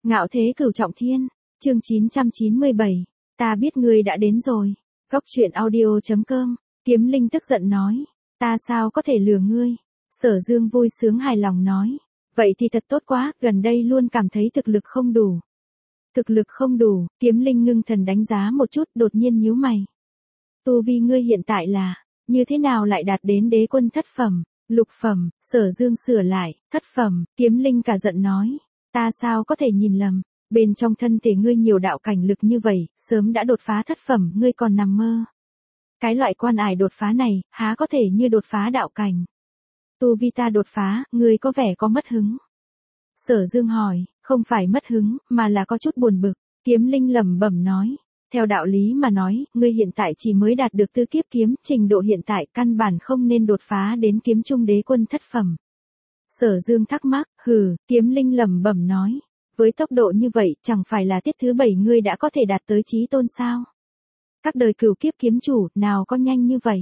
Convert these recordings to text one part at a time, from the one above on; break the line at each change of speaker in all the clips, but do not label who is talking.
Ngạo thế cửu trọng thiên, chương 997, ta biết ngươi đã đến rồi. Góc truyện audio.com, Kiếm Linh tức giận nói, ta sao có thể lừa ngươi? Sở Dương vui sướng hài lòng nói, vậy thì thật tốt quá, gần đây luôn cảm thấy thực lực không đủ. Thực lực không đủ, Kiếm Linh ngưng thần đánh giá một chút, đột nhiên nhíu mày. Tu vi ngươi hiện tại là, như thế nào lại đạt đến đế quân thất phẩm, lục phẩm? Sở Dương sửa lại, thất phẩm. Kiếm Linh cả giận nói, ta sao có thể nhìn lầm, bên trong thân thể ngươi nhiều đạo cảnh lực như vậy, sớm đã đột phá thất phẩm, ngươi còn nằm mơ. Cái loại quan ải đột phá này, há có thể như đột phá đạo cảnh. Tu vi ta đột phá, ngươi có vẻ có mất hứng. Sở Dương hỏi, không phải mất hứng, mà là có chút buồn bực. Kiếm Linh lẩm bẩm nói, theo đạo lý mà nói, ngươi hiện tại chỉ mới đạt được tứ kiếp kiếm, trình độ hiện tại căn bản không nên đột phá đến kiếm trung đế quân thất phẩm. Sở Dương thắc mắc, Kiếm Linh lẩm bẩm nói, với tốc độ như vậy, chẳng phải là tiết thứ 7 ngươi đã có thể đạt tới chí tôn sao? Các đời cửu kiếp kiếm chủ, nào có nhanh như vậy?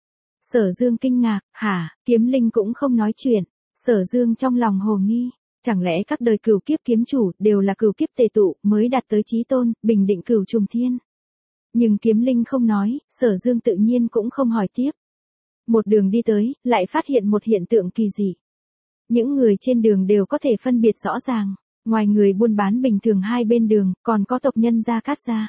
Sở Dương kinh ngạc, hả? Kiếm Linh cũng không nói chuyện. Sở Dương trong lòng hồ nghi, chẳng lẽ các đời cửu kiếp kiếm chủ đều là cửu kiếp tề tụ mới đạt tới chí tôn, bình định cửu trùng thiên? Nhưng Kiếm Linh không nói, Sở Dương tự nhiên cũng không hỏi tiếp. Một đường đi tới, lại phát hiện một hiện tượng kỳ dị. Những người trên đường đều có thể phân biệt rõ ràng, ngoài người buôn bán bình thường hai bên đường, còn có tộc nhân Gia Cát gia.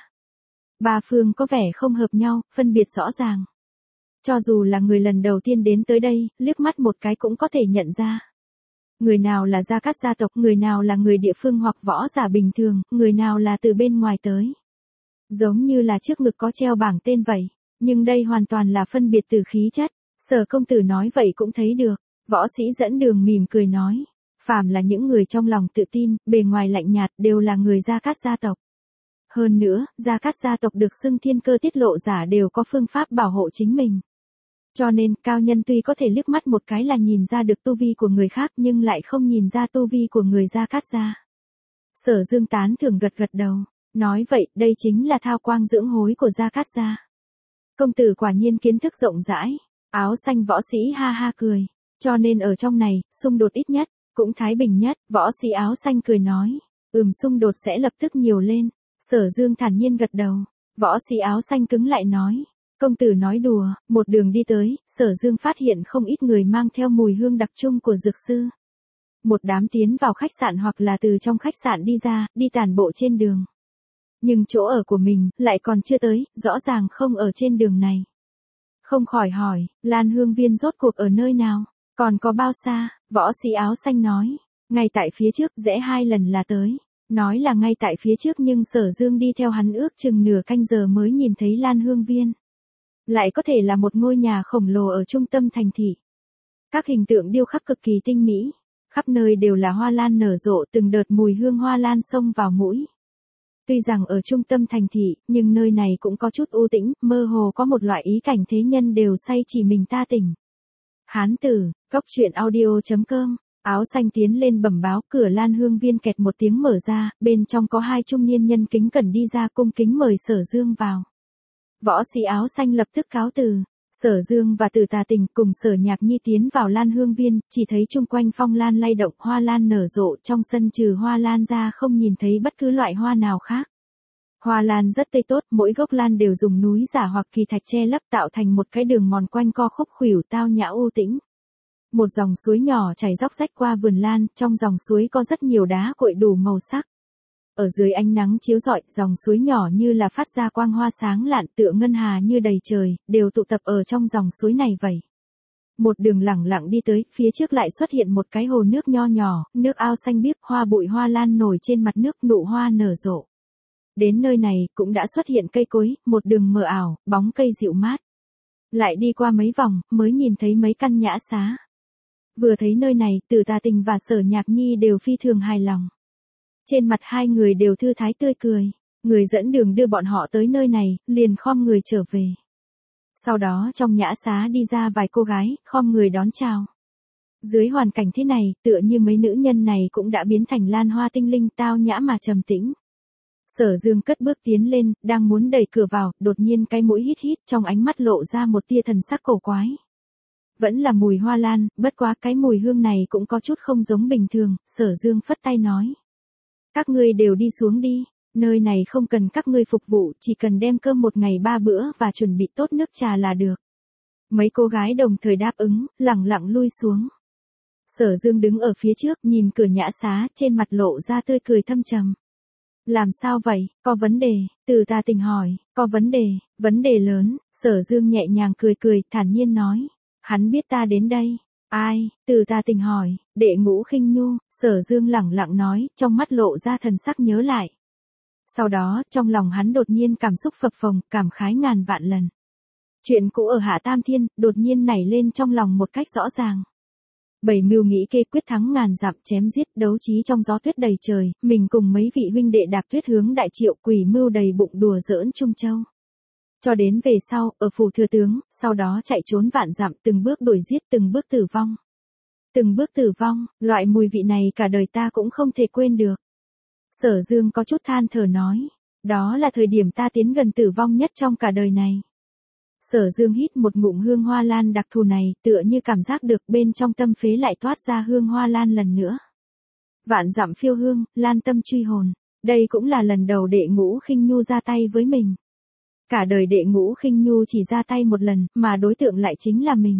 Ba phương có vẻ không hợp nhau, phân biệt rõ ràng. Cho dù là người lần đầu tiên đến tới đây, liếc mắt một cái cũng có thể nhận ra. Người nào là Gia Cát gia tộc, người nào là người địa phương hoặc võ giả bình thường, người nào là từ bên ngoài tới. Giống như là trước ngực có treo bảng tên vậy, nhưng đây hoàn toàn là phân biệt từ khí chất. Sở công tử nói vậy cũng thấy được. Võ sĩ dẫn đường mỉm cười nói, phàm là những người trong lòng tự tin, bề ngoài lạnh nhạt đều là người Gia Cát gia tộc. Hơn nữa, Gia Cát gia tộc được xưng thiên cơ tiết lộ giả đều có phương pháp bảo hộ chính mình. Cho nên, cao nhân tuy có thể liếc mắt một cái là nhìn ra được tu vi của người khác nhưng lại không nhìn ra tu vi của người Gia Cát gia. Sở Dương tán thưởng gật gật đầu, nói vậy, đây chính là thao quang dưỡng hối của Gia Cát gia. Công tử quả nhiên kiến thức rộng rãi. Áo xanh võ sĩ ha ha cười. Cho nên ở trong này, xung đột ít nhất, cũng thái bình nhất. Võ sĩ áo xanh cười nói, xung đột sẽ lập tức nhiều lên. Sở Dương thản nhiên gật đầu. Võ sĩ áo xanh cứng lại nói, công tử nói đùa. Một đường đi tới, Sở Dương phát hiện không ít người mang theo mùi hương đặc trưng của dược sư. Một đám tiến vào khách sạn hoặc là từ trong khách sạn đi ra, đi tản bộ trên đường. Nhưng chỗ ở của mình, lại còn chưa tới, rõ ràng không ở trên đường này. Không khỏi hỏi, Lan Hương Viên rốt cuộc ở nơi nào? Còn có bao xa? Võ sĩ áo xanh nói, ngay tại phía trước, rẽ 2 lần là tới. Nói là ngay tại phía trước nhưng Sở Dương đi theo hắn ước chừng nửa canh giờ mới nhìn thấy Lan Hương Viên. Lại có thể là một ngôi nhà khổng lồ ở trung tâm thành thị. Các hình tượng điêu khắc cực kỳ tinh mỹ. Khắp nơi đều là hoa lan nở rộ, từng đợt mùi hương hoa lan xông vào mũi. Tuy rằng ở trung tâm thành thị, nhưng nơi này cũng có chút u tĩnh, mơ hồ có một loại ý cảnh thế nhân đều say chỉ mình ta tỉnh. Hán tử, góc truyện audio.com, áo xanh tiến lên bẩm báo, cửa Lan Hương Viên kẹt một tiếng mở ra, bên trong có 2 trung niên nhân kính cẩn đi ra cung kính mời Sở Dương vào. Võ sĩ áo xanh lập tức cáo từ. Sở Dương và Từ Tà Tình cùng Sở Nhạc Nhi tiến vào Lan Hương Viên, chỉ thấy chung quanh phong lan lay động, hoa lan nở rộ, trong sân trừ hoa lan ra không nhìn thấy bất cứ loại hoa nào khác. Hoa lan rất tươi tốt, mỗi gốc lan đều dùng núi giả hoặc kỳ thạch che lấp tạo thành một cái đường mòn quanh co khúc khuỷu tao nhã u tĩnh. Một dòng suối nhỏ chảy róc rách qua vườn lan, trong dòng suối có rất nhiều đá cuội đủ màu sắc. Ở dưới ánh nắng chiếu rọi, dòng suối nhỏ như là phát ra quang hoa sáng lạn, tựa ngân hà như đầy trời, đều tụ tập ở trong dòng suối này vậy. Một đường lẳng lặng đi tới, phía trước lại xuất hiện một cái hồ nước nho nhỏ, nước ao xanh biếc, hoa bụi hoa lan nổi trên mặt nước, nụ hoa nở rộ. Đến nơi này, cũng đã xuất hiện cây cối, một đường mờ ảo, bóng cây dịu mát. Lại đi qua mấy vòng, mới nhìn thấy mấy căn nhã xá. Vừa thấy nơi này, Từ Tà Tình và Sở Nhạc Nhi đều phi thường hài lòng. Trên mặt hai người đều thư thái tươi cười. Người dẫn đường đưa bọn họ tới nơi này, liền khom người trở về. Sau đó trong nhã xá đi ra vài cô gái, khom người đón chào. Dưới hoàn cảnh thế này, tựa như mấy nữ nhân này cũng đã biến thành lan hoa tinh linh, tao nhã mà trầm tĩnh. Sở Dương cất bước tiến lên, đang muốn đẩy cửa vào, đột nhiên cái mũi hít hít, trong ánh mắt lộ ra một tia thần sắc cổ quái. Vẫn là mùi hoa lan, bất quá cái mùi hương này cũng có chút không giống bình thường. Sở Dương phất tay nói, Các ngươi đều đi xuống đi, nơi này không cần các ngươi phục vụ, chỉ cần đem cơm một ngày 3 bữa và chuẩn bị tốt nước trà là được. Mấy cô gái đồng thời đáp ứng, lẳng lặng lui xuống. Sở Dương đứng ở phía trước, nhìn cửa nhã xá, trên mặt lộ ra tươi cười thâm trầm. Làm sao vậy, có vấn đề? Từ Tà Tình hỏi, có vấn đề lớn. Sở Dương nhẹ nhàng cười, thản nhiên nói. Hắn biết ta đến đây. Ai? Từ Tà Tình hỏi, Đệ Ngũ Khinh Nhu. Sở Dương lẳng lặng nói, trong mắt lộ ra thần sắc nhớ lại. Sau đó, trong lòng hắn đột nhiên cảm xúc phập phồng, cảm khái ngàn vạn lần. Chuyện cũ ở Hạ Tam Thiên, đột nhiên nảy lên trong lòng một cách rõ ràng. Bảy mưu nghĩ kê quyết thắng ngàn dặm, chém giết đấu trí trong gió tuyết đầy trời, mình cùng mấy vị huynh đệ đạp tuyết hướng Đại Triệu, quỷ mưu đầy bụng đùa giỡn Trung Châu. Cho đến về sau, ở phủ thừa tướng, sau đó chạy trốn vạn dặm, từng bước đuổi giết, từng bước tử vong. Từng bước tử vong, loại mùi vị này cả đời ta cũng không thể quên được. Sở Dương có chút than thở nói, đó là thời điểm ta tiến gần tử vong nhất trong cả đời này. Sở Dương hít một ngụm hương hoa lan đặc thù này, tựa như cảm giác được bên trong tâm phế lại toát ra hương hoa lan lần nữa. Vạn dặm phiêu hương, lan tâm truy hồn, đây cũng là lần đầu Đệ Ngũ Khinh Nhu ra tay với mình. Cả đời Đệ Ngũ Khinh Nhu chỉ ra tay một lần, mà đối tượng lại chính là mình.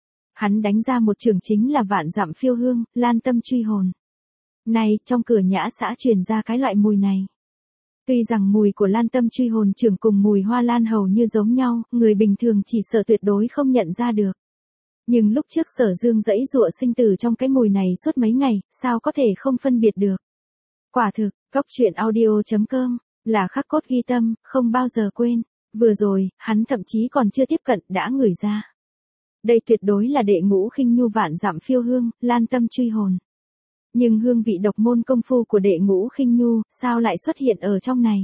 Hắn đánh ra một trường chính là vạn dặm phiêu hương, lan tâm truy hồn. Này, trong cửa nhã xã truyền ra cái loại mùi này. Tuy rằng mùi của lan tâm truy hồn trưởng cùng mùi hoa lan hầu như giống nhau, người bình thường chỉ sợ tuyệt đối không nhận ra được. Nhưng lúc trước Sở Dương dãy dụa sinh tử trong cái mùi này suốt mấy ngày, sao có thể không phân biệt được. Quả thực, Goctruyện.audio.com là khắc cốt ghi tâm, không bao giờ quên. Vừa rồi, hắn thậm chí còn chưa tiếp cận đã ngửi ra. Đây tuyệt đối là Đệ Ngũ Khinh Nhu vạn dặm phiêu hương, lan tâm truy hồn. Nhưng hương vị độc môn công phu của Đệ Ngũ Khinh Nhu, sao lại xuất hiện ở trong này?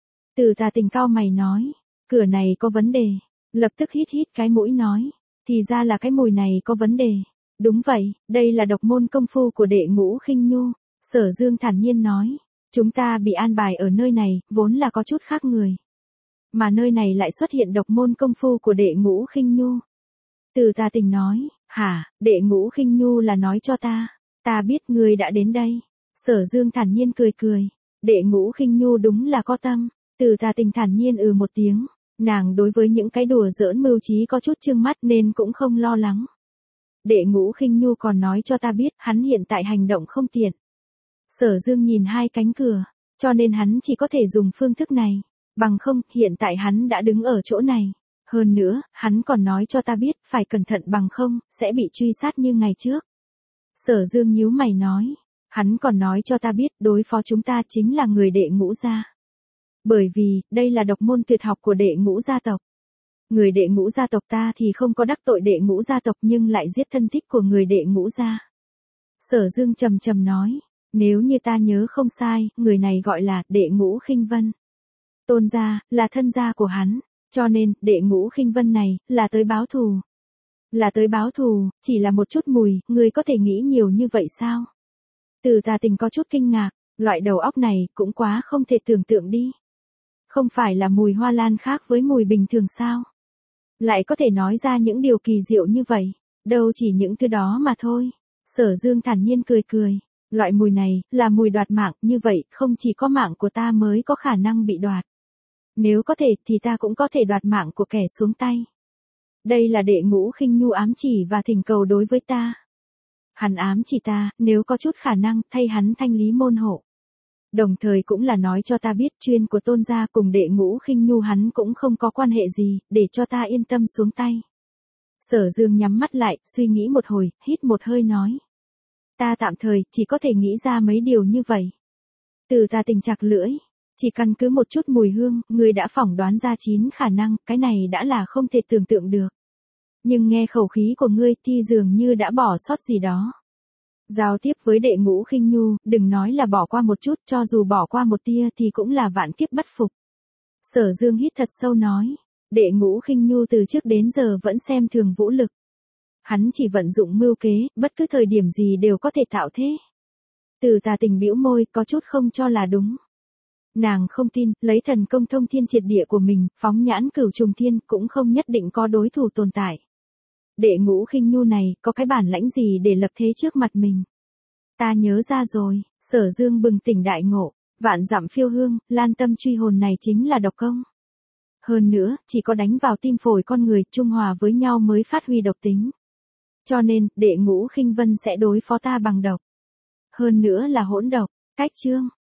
Từ Tà Tình cao mày nói, cửa này có vấn đề. Lập tức hít cái mũi nói, thì ra là cái mùi này có vấn đề. Đúng vậy, đây là độc môn công phu của Đệ Ngũ Khinh Nhu. Sở Dương thản nhiên nói, chúng ta bị an bài ở nơi này, vốn là có chút khác người. Mà nơi này lại xuất hiện độc môn công phu của Đệ Ngũ Khinh Nhu. Từ Tà Tình nói, hả, Đệ Ngũ Khinh Nhu là nói cho ta. Ta biết ngươi đã đến đây. Sở Dương thản nhiên cười. Đệ Ngũ Khinh Nhu đúng là có tâm. Từ Tà Tình thản nhiên một tiếng. Nàng đối với những cái đùa giỡn mưu trí có chút chưng mắt nên cũng không lo lắng. Đệ Ngũ Khinh Nhu còn nói cho ta biết hắn hiện tại hành động không tiện. Sở Dương nhìn hai cánh cửa, cho nên hắn chỉ có thể dùng phương thức này. Bằng không, hiện tại hắn đã đứng ở chỗ này. Hơn nữa, hắn còn nói cho ta biết phải cẩn thận bằng không, sẽ bị truy sát như ngày trước. Sở Dương nhíu mày nói, hắn còn nói cho ta biết đối phó chúng ta chính là người Đệ Ngũ gia. Bởi vì, đây là độc môn tuyệt học của Đệ Ngũ gia tộc. Người Đệ Ngũ gia tộc ta thì không có đắc tội Đệ Ngũ gia tộc nhưng lại giết thân thích của người Đệ Ngũ gia. Sở Dương trầm nói, nếu như ta nhớ không sai, người này gọi là Đệ Ngũ Khinh Vân. Tôn gia, là thân gia của hắn, cho nên, Đệ Ngũ Khinh Vân này, là tới báo thù. Là tới báo thù, chỉ là một chút mùi, người có thể nghĩ nhiều như vậy sao? Từ Tà Tình có chút kinh ngạc, loại đầu óc này cũng quá không thể tưởng tượng đi. Không phải là mùi hoa lan khác với mùi bình thường sao? Lại có thể nói ra những điều kỳ diệu như vậy, đâu chỉ những thứ đó mà thôi. Sở Dương thản nhiên cười. Loại mùi này, là mùi đoạt mạng, như vậy, không chỉ có mạng của ta mới có khả năng bị đoạt. Nếu có thể thì ta cũng có thể đoạt mạng của kẻ xuống tay. Đây là Đệ Ngũ Khinh Nhu ám chỉ và thỉnh cầu đối với ta. Hắn ám chỉ ta, nếu có chút khả năng, thay hắn thanh lý môn hộ. Đồng thời cũng là nói cho ta biết chuyên của Tôn gia cùng Đệ Ngũ Khinh Nhu hắn cũng không có quan hệ gì, để cho ta yên tâm xuống tay. Sở Dương nhắm mắt lại, suy nghĩ một hồi, hít một hơi nói. Ta tạm thời, chỉ có thể nghĩ ra mấy điều như vậy. Từ Tà Tình chặt lưỡi. Chỉ căn cứ một chút mùi hương, người đã phỏng đoán ra 9 khả năng, cái này đã là không thể tưởng tượng được. Nhưng nghe khẩu khí của ngươi thì dường như đã bỏ sót gì đó. Giao tiếp với Đệ Ngũ Khinh Nhu, đừng nói là bỏ qua một chút, cho dù bỏ qua một tia thì cũng là vạn kiếp bất phục. Sở Dương hít thật sâu nói, Đệ Ngũ Khinh Nhu từ trước đến giờ vẫn xem thường vũ lực. Hắn chỉ vận dụng mưu kế, bất cứ thời điểm gì đều có thể tạo thế. Từ Tà Tình bĩu môi, có chút không cho là đúng. Nàng không tin, lấy thần công thông thiên triệt địa của mình, phóng nhãn cửu trùng thiên, cũng không nhất định có đối thủ tồn tại. Đệ Ngũ Khinh Nhu này, có cái bản lãnh gì để lập thế trước mặt mình? Ta nhớ ra rồi, Sở Dương bừng tỉnh đại ngộ, vạn dặm phiêu hương, lan tâm truy hồn này chính là độc công. Hơn nữa, chỉ có đánh vào tim phổi con người trung hòa với nhau mới phát huy độc tính. Cho nên, đệ ngũ khinh vân sẽ đối phó ta bằng độc. Hơn nữa là hỗn độc. Cách chương